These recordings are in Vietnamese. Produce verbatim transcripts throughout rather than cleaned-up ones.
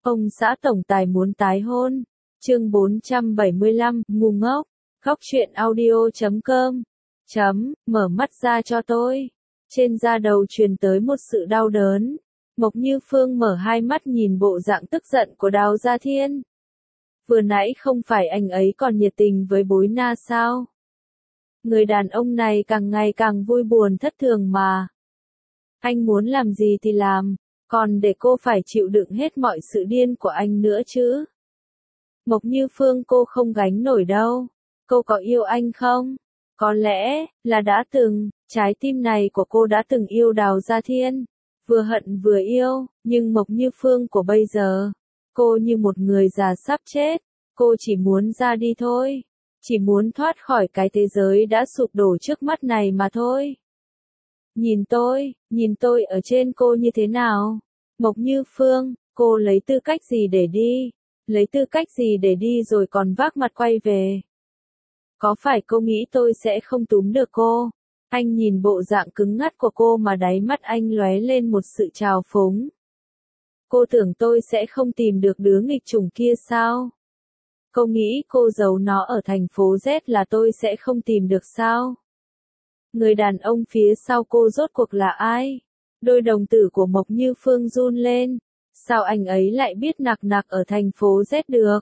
Ông xã tổng tài muốn tái hôn. Chương bốn trăm bảy mươi lăm, ngu ngốc. Góc truyện audio chấm com. Chấm, mở mắt ra cho tôi. Trên da đầu truyền tới một sự đau đớn. Mộc Như Phương mở hai mắt nhìn bộ dạng tức giận của Đào Gia Thiên. Vừa nãy không phải anh ấy còn nhiệt tình với Bối Na sao? Người đàn ông này càng ngày càng vui buồn thất thường mà. Anh muốn làm gì thì làm, còn để cô phải chịu đựng hết mọi sự điên của anh nữa chứ. Mộc Như Phương, cô không gánh nổi đâu. Cô có yêu anh không? Có lẽ là đã từng, trái tim này của cô đã từng yêu Đào Gia Thiên. Vừa hận vừa yêu, nhưng Mộc Như Phương của bây giờ, cô như một người già sắp chết. Cô chỉ muốn ra đi thôi. Chỉ muốn thoát khỏi cái thế giới đã sụp đổ trước mắt này mà thôi. Nhìn tôi, nhìn tôi ở trên cô như thế nào? Mộc Như Phương, cô lấy tư cách gì để đi? Lấy tư cách gì để đi rồi còn vác mặt quay về? Có phải cô nghĩ tôi sẽ không túm được cô? Anh nhìn bộ dạng cứng ngắc của cô mà đáy mắt anh lóe lên một sự trào phúng. Cô tưởng tôi sẽ không tìm được đứa nghịch chủng kia sao? Cô nghĩ cô giấu nó ở thành phố Z là tôi sẽ không tìm được sao? Người đàn ông phía sau cô rốt cuộc là ai? Đôi đồng tử của Mộc Như Phương run lên. Sao anh ấy lại biết nặc nặc ở thành phố Z được?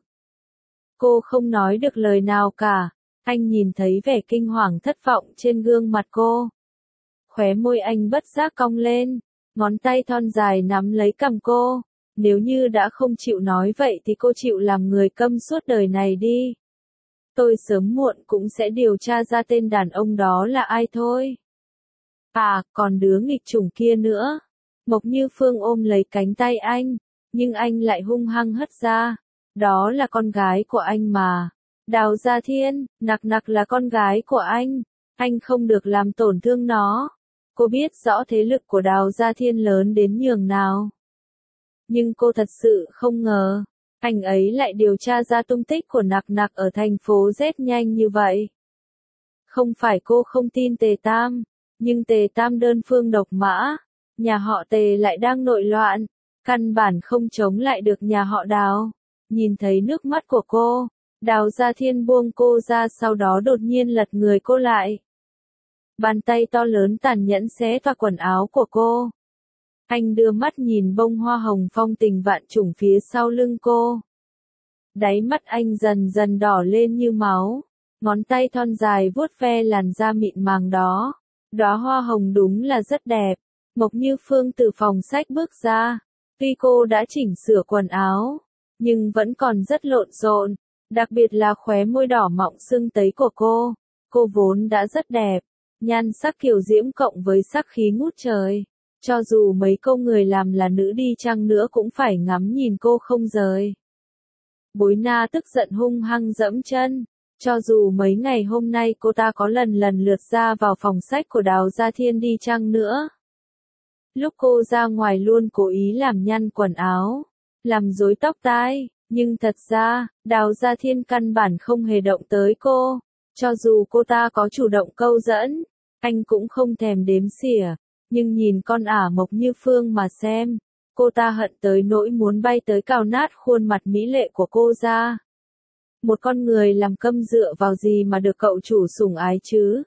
Cô không nói được lời nào cả. Anh nhìn thấy vẻ kinh hoàng thất vọng trên gương mặt cô. Khóe môi anh bất giác cong lên. Ngón tay thon dài nắm lấy cằm cô. Nếu như đã không chịu nói vậy thì cô chịu làm người câm suốt đời này đi. Tôi sớm muộn cũng sẽ điều tra ra tên đàn ông đó là ai thôi. À, còn đứa nghịch chủng kia nữa. Mộc Như Phương ôm lấy cánh tay anh, nhưng anh lại hung hăng hất ra. Đó là con gái của anh mà. Đào Gia Thiên, nặc nặc là con gái của anh. Anh không được làm tổn thương nó. Cô biết rõ thế lực của Đào Gia Thiên lớn đến nhường nào. Nhưng cô thật sự không ngờ, anh ấy lại điều tra ra tung tích của nặc nặc ở thành phố Z nhanh như vậy. Không phải cô không tin Tề Tam, nhưng Tề Tam đơn phương độc mã, nhà họ Tề lại đang nội loạn, căn bản không chống lại được nhà họ Đào. Nhìn thấy nước mắt của cô, Đào Gia Thiên buông cô ra, sau đó đột nhiên lật người cô lại. Bàn tay to lớn tàn nhẫn xé toạc quần áo của cô. Anh đưa mắt nhìn bông hoa hồng phong tình vạn trùng phía sau lưng cô. Đáy mắt anh dần dần đỏ lên như máu. Ngón tay thon dài vuốt ve làn da mịn màng đó. Đóa hoa hồng đúng là rất đẹp. Mộc Như Phương từ phòng sách bước ra. Tuy cô đã chỉnh sửa quần áo, nhưng vẫn còn rất lộn xộn. Đặc biệt là khóe môi đỏ mọng sưng tấy của cô. Cô vốn đã rất đẹp. Nhan sắc kiều diễm cộng với sắc khí ngút trời. Cho dù mấy câu người làm là nữ đi chăng nữa cũng phải ngắm nhìn cô không rời. Bối Na tức giận hung hăng dẫm chân. Cho dù mấy ngày hôm nay cô ta có lần lần lượt ra vào phòng sách của Đào Gia Thiên đi chăng nữa. Lúc cô ra ngoài luôn cố ý làm nhăn quần áo, làm rối tóc tai, nhưng thật ra, Đào Gia Thiên căn bản không hề động tới cô. Cho dù cô ta có chủ động câu dẫn, anh cũng không thèm đếm xỉa. Nhưng nhìn con ả Mộc Như Phương mà xem, cô ta hận tới nỗi muốn bay tới cào nát khuôn mặt mỹ lệ của cô ra. Một con người làm câm dựa vào gì mà được cậu chủ sủng ái chứ?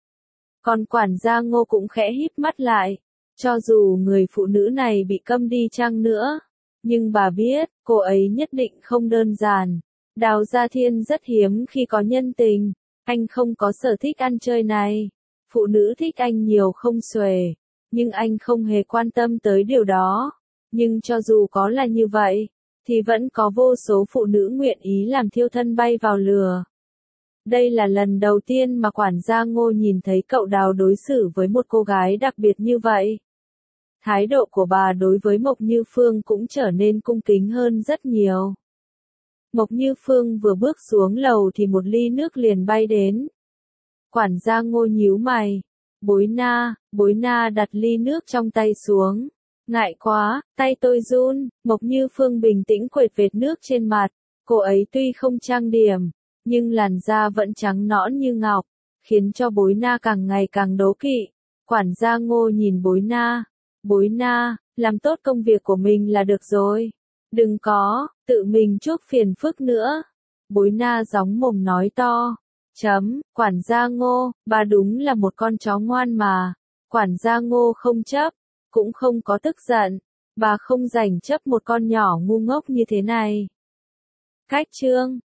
Còn quản gia Ngô cũng khẽ híp mắt lại, cho dù người phụ nữ này bị câm đi chăng nữa, nhưng bà biết, cô ấy nhất định không đơn giản. Đào Gia Thiên rất hiếm khi có nhân tình, anh không có sở thích ăn chơi này. Phụ nữ thích anh nhiều không xuể. Nhưng anh không hề quan tâm tới điều đó. Nhưng cho dù có là như vậy, thì vẫn có vô số phụ nữ nguyện ý làm thiêu thân bay vào lừa. Đây là lần đầu tiên mà quản gia Ngô nhìn thấy cậu Đào đối xử với một cô gái đặc biệt như vậy. Thái độ của bà đối với Mộc Như Phương cũng trở nên cung kính hơn rất nhiều. Mộc Như Phương vừa bước xuống lầu thì một ly nước liền bay đến. Quản gia Ngô nhíu mày. Bối Na, Bối Na đặt ly nước trong tay xuống. Ngại quá, tay tôi run. Mộc Như Phương bình tĩnh quệt vệt nước trên mặt. Cô ấy tuy không trang điểm, nhưng làn da vẫn trắng nõn như ngọc, khiến cho Bối Na càng ngày càng đố kỵ. Quản gia Ngô nhìn Bối Na. Bối Na, làm tốt công việc của mình là được rồi. Đừng có, tự mình chuốc phiền phức nữa. Bối Na gióng mồm nói to. Chấm, quản gia Ngô, bà đúng là một con chó ngoan mà. Quản gia Ngô không chấp, cũng không có tức giận. Bà không rảnh chấp một con nhỏ ngu ngốc như thế này. Cách chương